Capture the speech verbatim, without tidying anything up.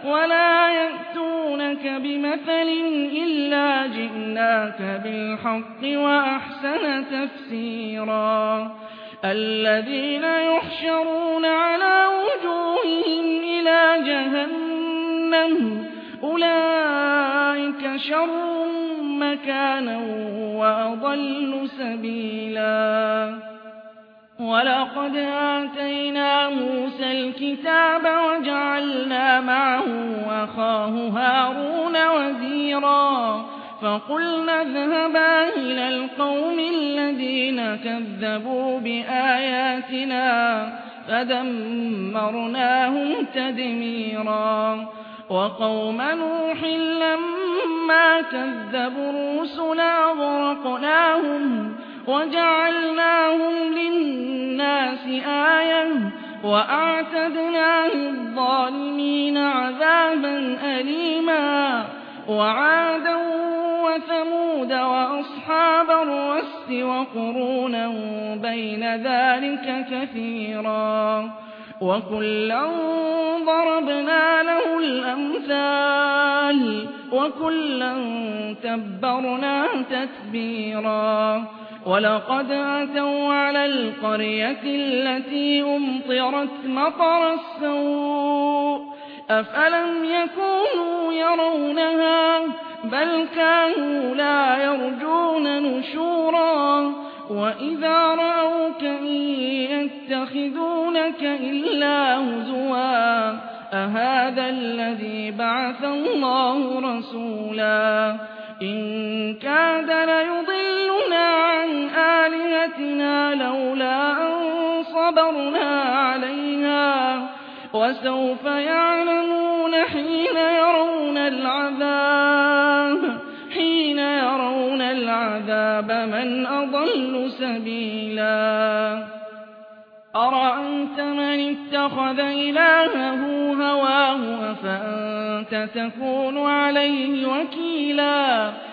ولا يأتونك بمثل إلا جئناك بالحق وأحسن تفسيرا الذين يحشرون على وجوههم إلى جهنم أولئك شر مكانا وأضل سبيلا ولقد آتينا موسى الكتاب وجعلنا معه أخاه هارون وزيرا فقلنا اذهبا إلى القوم الذين كذبوا بآياتنا فدمرناهم تدميرا وقوم نوح لما كذبوا الرسل أغرقناهم وجعلناهم للناس آية وأعتدنا للظالمين عذابا أليما وعادا وثمود وأصحاب الرس وقرونا بين ذلك كثيرا وكلا ضربنا له الأمثال وكلا تبرنا تتبيرا ولقد أتوا على القرية التي أمطرت مطر السوء أفلم يكونوا يرونها بل كانوا لا يرجون نشورا وإذا رأوك إن يتخذونك إلا هزوا أهذا الذي بعث الله رسولا إن كاد ليضلنا عن آلهتنا لولا أن صبرنا عليها وسوف يعلمون حين يرون العذاب حين يرون العذاب من أضل سبيلا أرأيت من اتخذ إلهه هواه أفأنت تكون عليه وكيلا